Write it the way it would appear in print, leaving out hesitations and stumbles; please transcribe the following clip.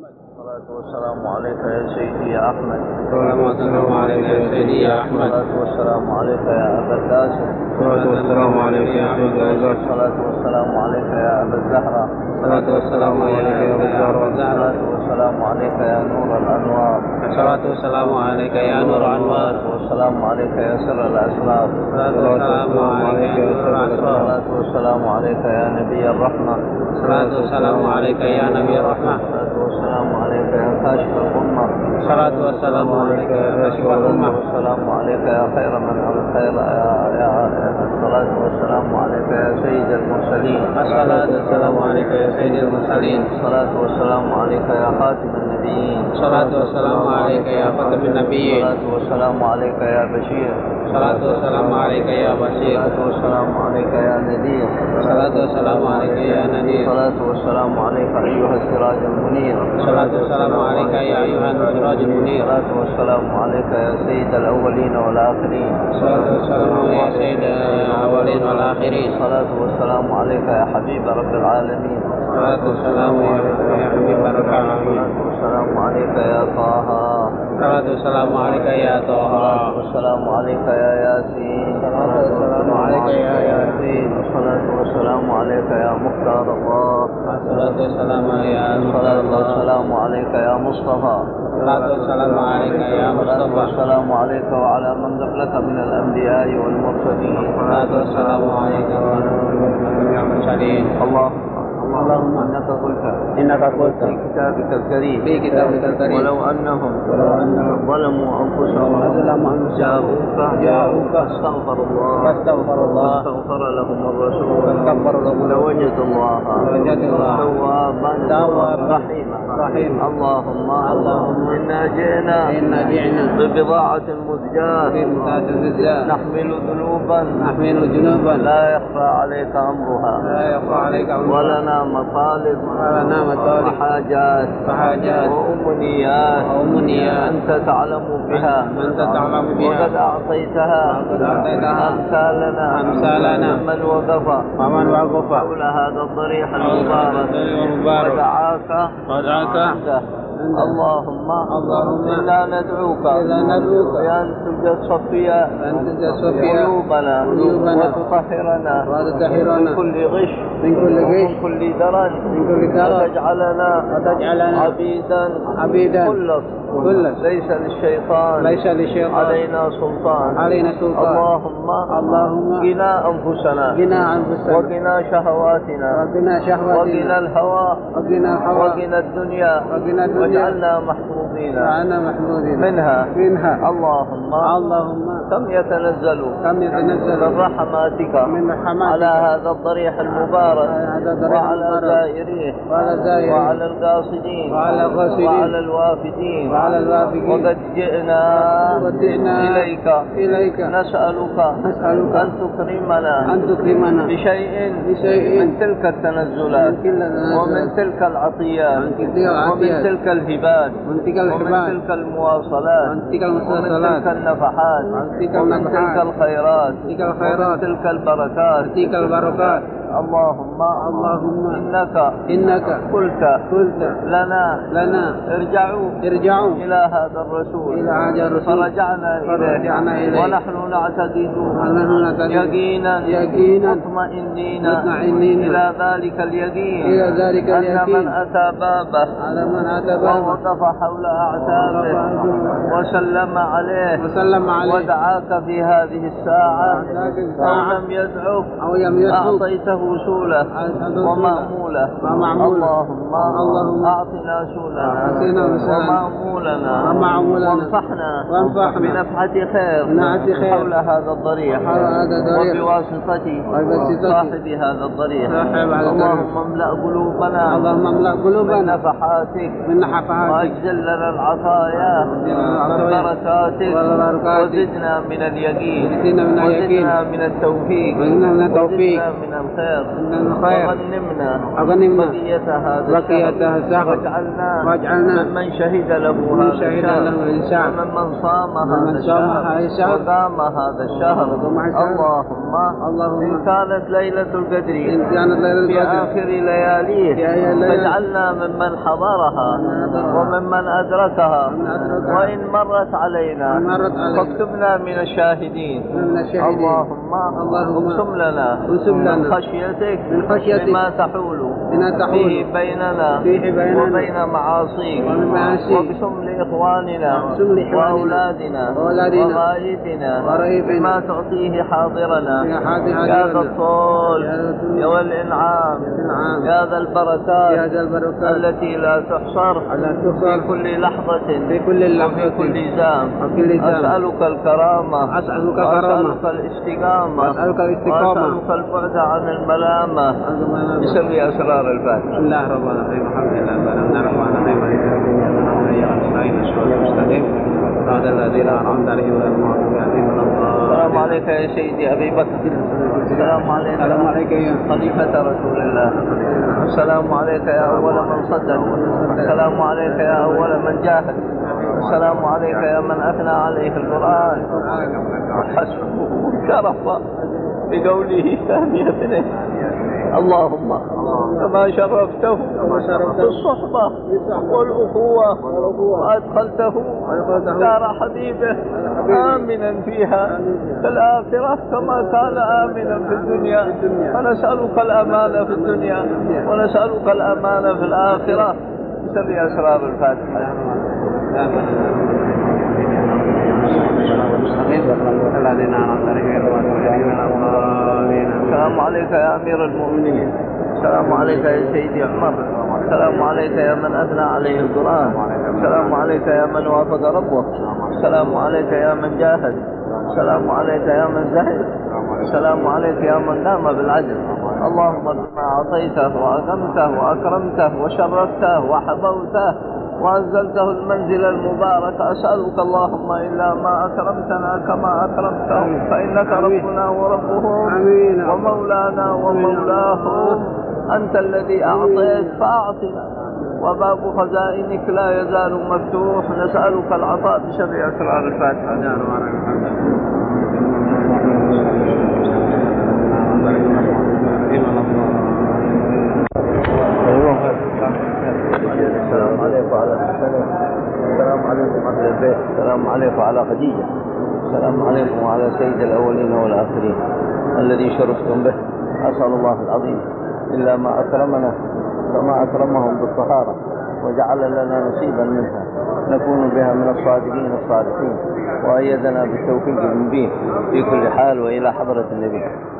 الصلاة والسلام عليك يا سيدي يا أحمد. السلام عليك يا سيدي يا أحمد. الصلاة والسلام عليك يا أبا القاسم. الصلاة والسلام عليك يا أبا القاسم. الصلاة والسلام عليك يا أبا الزهراء. الصلاة والسلام عليك يا أبا الزهراء. الصلاة والسلام عليك يا نور الأنوار. الصلاة والسلام عليك يا نور الأنوار. والسلام عليك يا سر الأسرار. الصلاة والسلام عليك يا سر الأسرار. الصلاة والسلام عليك يا نبي الرحمة. الصلاة والسلام عليك يا نبي الرحمة. الصلاة والسلام عليك يا كاشف الأمة. الصلاة والسلام عليك يا كاشف الأمة. والسلام عليك يا خير من الخير الصلاة والسلام عليك يا سيد المرسلين. الصلاة والسلام عليك يا سيد المرسلين. الصلاة والسلام عليك يا خاتم النبيين. الصلاة والسلام عليك يا خاتم النبيين. الصلاة والسلام عليك يا بشير. الصلاة والسلام عليك يا بشير. الصلاة والسلام عليك يا نذير. الصلاة والسلام عليك يا نذير. الصلاة والسلام عليك أيها السراج المنير. الصلاة والسلام عليك يا أيها السراج المنير. الصلاة والسلام عليك يا سيد الأولين والآخرين. الصلاة والسلام يا سيد الأولين والآخرين. الصلاة والسلام عليك يا حبيب رب العالمين. الصلاة والسلام عليك يا حبيب رب العالمين. الصلاة والسلام عليك يا طه. الصلاة والسلام عليك يا طه. الصلاة والسلام عليك يا ياسين. الصلاة والسلام عليك يا ياسين. الصلاة والسلام عليك يا مختار الله. الصلاة والسلام يا مختار الصلاة الله. والسلام عليك يا مصطفى. الصلاة والسلام عليك يا الصلاة مصطفى. والسلام عليك وعلى من قبلك من الأنبياء والمرسلين. الصلاة والسلام عليك وعلى المرسلين. اللهم إنك قلت في كتابك الكريم ولو أنهم ظلموا أنفسهم جاءوك فاستغفروا الله واستغفر لهم الرسول لوجدوا الله توابا رحيما. اللهم إنا جئنا ببضاعة مزجاة نحمل ذنوبا لا يخفى عليك أمرها ولنا مطالب وحاجات وأمنيات أنت تعلم بها وقد أعطيتها أمثالنا ومن وقف حول هذا الضريح المبارك ودعاك اللهم إنا ندعوك بأن تجصفي قلوبنا وتطهرنا من كل غش ومن كل درن وتجعلنا عبيدا كلس ليس للشيطان علينا سلطان. اللهم قنا أنفسنا وقنا شهواتنا وقنا الهوى وقنا الدنيا واجعلنا محفوظين منها. اللهم كم يتنزل من رحماتك على هذا الضريح المبارك وعلى زائريه وعلى القاصدين وعلى الوافدين. وقد جئنا إليك نسألك أن تكرمنا بشيء من تلك التنزلات ومن تلك العطيات ومن تلك الهبات ومن تلك المواصلات ومن تلك النفحات ومن تلك الخيرات ومن تلك البركات. اللهم إنك قلت لنا ارجعوا إلى هذا الرسول فرجعنا إليه ونحن نعتقد يقينا مطمئنين إلى ذلك اليقين أن من أتى بابه ووقف حول أعتابه وسلم عليه ودعاك في هذه الساعة أو لم يدعوك أعطيته سولة ومأمولة. اللهم أعطنا سولنا ومأمولنا وانفحنا بنفحة خير حول هذا الضريح وبواسطة صاحب هذا الضريح. اللهم املأ قلوبنا من نفحاتك وأجزل لنا العطايا من بركاتك وزدنا من اليقين وزدنا من التوفيق وزدنا من الخير الخير وغنمنا بقية هذا الشهر واجعلنا ممن شهد له هذا الشهر وممن صام هذا الشهر وقام هذا الشهر. اللهم إن كانت ليلة القدر في آخر لياليه فاجعلنا ممن حضرها وممن أدركها، وإن مرت علينا فاكتبنا من الشاهدين. اللهم اقسم لنا من خشيتك بما تحول فيه بيننا وبين معاصيك، واقسم لإخواننا وأولادنا وغائبنا بما تعطيه حاضرنا يا ذا الطول والإنعام يا ذا البركات التي لا تحصر في كل لحظة وفي كل زام. أسألك الكرامة وأسألك الاستقامة وأسألك البعد عن الملامة بسر أسرار الفاتحة. بسم الله الرحمن الرحيم. الحمد لله الرحمن الرحيم هذا الذين أنعمت عليهم غير المغضوب عليهم ولا الضالين. السلام عليك يا سيدي أبي بكر. السلام عليك يا خليفة رسول الله. السلام عليك يا أول من صدق. السلام عليك يا أول من جاهد. السلام عليك يا من أثنى عليه القرآن وحسبه شرفا بقوله ثانية اثنين. اللهم كما شرفته بالصحبة والأخوة وأدخلته دار حبيبه آمنا فيها في الآخرة كما كان آمنا في الدنيا، فنسألك الأمان في الدنيا ونسألك الأمان في الآخرة بسر أسرار الفاتحة. السلام عليك يا أمير المؤمنين. السلام عليك يا سيدي عمر. السلام عليك يا من أثنى عليه القرآن. السلام عليك يا من وافق ربه. السلام عليك يا من جاهد. السلام عليك يا من زهد. السلام عليك يا من نام بالعدل. اللهم بما أعطيته وأكرمته وأكرمته وشرفته وحبوته وأنزلته المنزل المبارك، أسألك اللهم إلا ما أكرمتنا كما أكرمته، فإنك ربنا وربهم ومولانا ومولاهم. أنت الذي أعطيت فأعطنا، وباب خزائنك لا يزال مفتوح. نسألك العطاء بشر أسرار الفاتحة. السلام عليكم وعلى الحسن. السلام عليكم أهل البيت. السلام عليكم على خديجة. السلام عليكم وعلى سيد الأولين والآخرين الذي شرفتم به. أسأل الله العظيم إلا ما أكرمنا كما أكرمهم بالطهارة وجعل لنا نصيبا منها نكون بها من الصادقين الصالحين، وأيدنا بالتوفيق المبين في كل حال وإلى حضرة النبي.